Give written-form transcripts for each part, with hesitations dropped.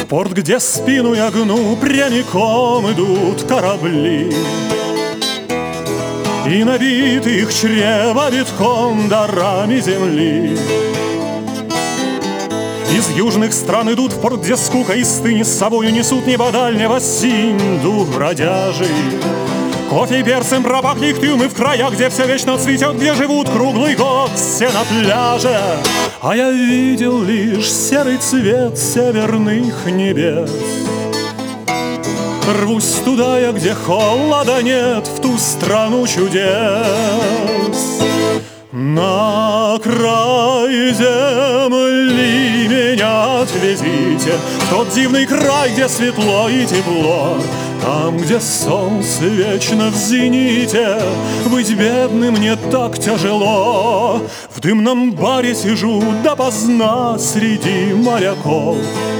порт, где спину я гну, прямиком идут корабли, и набиты их чрева битком дарами земли. Из южных стран идут в порт, где скука и стынь с собою несут небо дальнего синь дух бродяжий. Кофе и перцем пропахли их трюмы в краях, где все вечно цветет, где живут круглый год все на пляже. А я видел лишь серый цвет северных небес. Рвусь туда я, где холода нет, в ту страну чудес. На край земли меня отвезите, в тот дивный край, где светло и тепло, там, где солнце вечно в зените. Быть бедным не так тяжело. В дымном баре сижу допоздна среди моряков.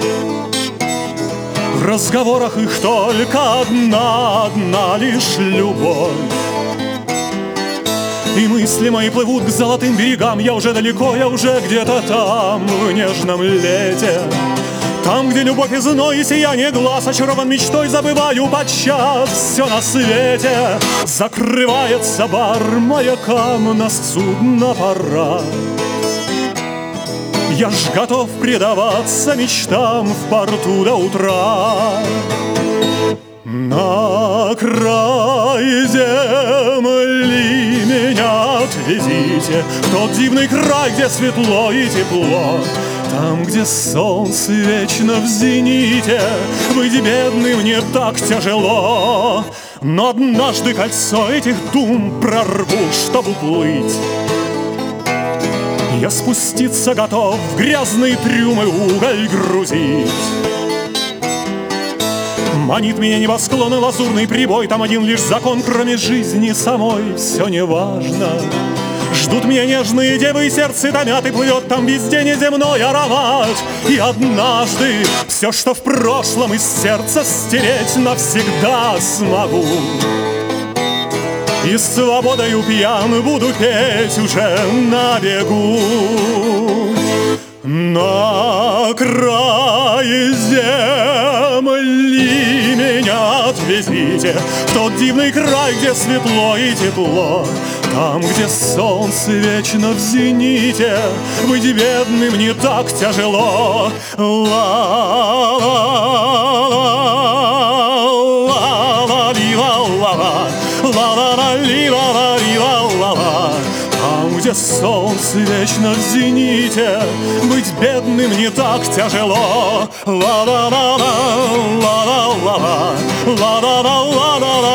В разговорах их только одна лишь любовь. И мысли мои плывут к золотым берегам. Я уже далеко, я уже где-то там, в нежном лете. Там, где любовь и зной, и сияние глаз, очарован мечтой, забываю подчас все на свете. Закрывается бар, маякам на судно пора. Я ж готов предаваться мечтам в порту до утра. На край земли меня отвезите, в тот дивный край, где светло и тепло, там, где солнце вечно в зените. Быть бедным не так тяжело. Но однажды кольцо этих дум прорву, чтоб уплыть. Я спуститься готов в грязные трюмы уголь грузить. Манит меня небосклон и лазурный прибой. Там один лишь закон, кроме жизни самой. Все неважно. Ждут меня нежные девы, и сердце томят, и плывет там везде неземной аромат. И однажды все, что в прошлом, из сердца стереть навсегда смогу. И свободою пьян буду петь уже на бегу. На край земли меня отвезите, в тот дивный край, где светло и тепло, там, где солнце вечно в зените. Быть бедным не так тяжело. Там, где солнце вечно в зените, быть бедным не так тяжело. Ла-ла-ла-ла, ла-ла-ла-ла, ла-ла-ла-ла-ла.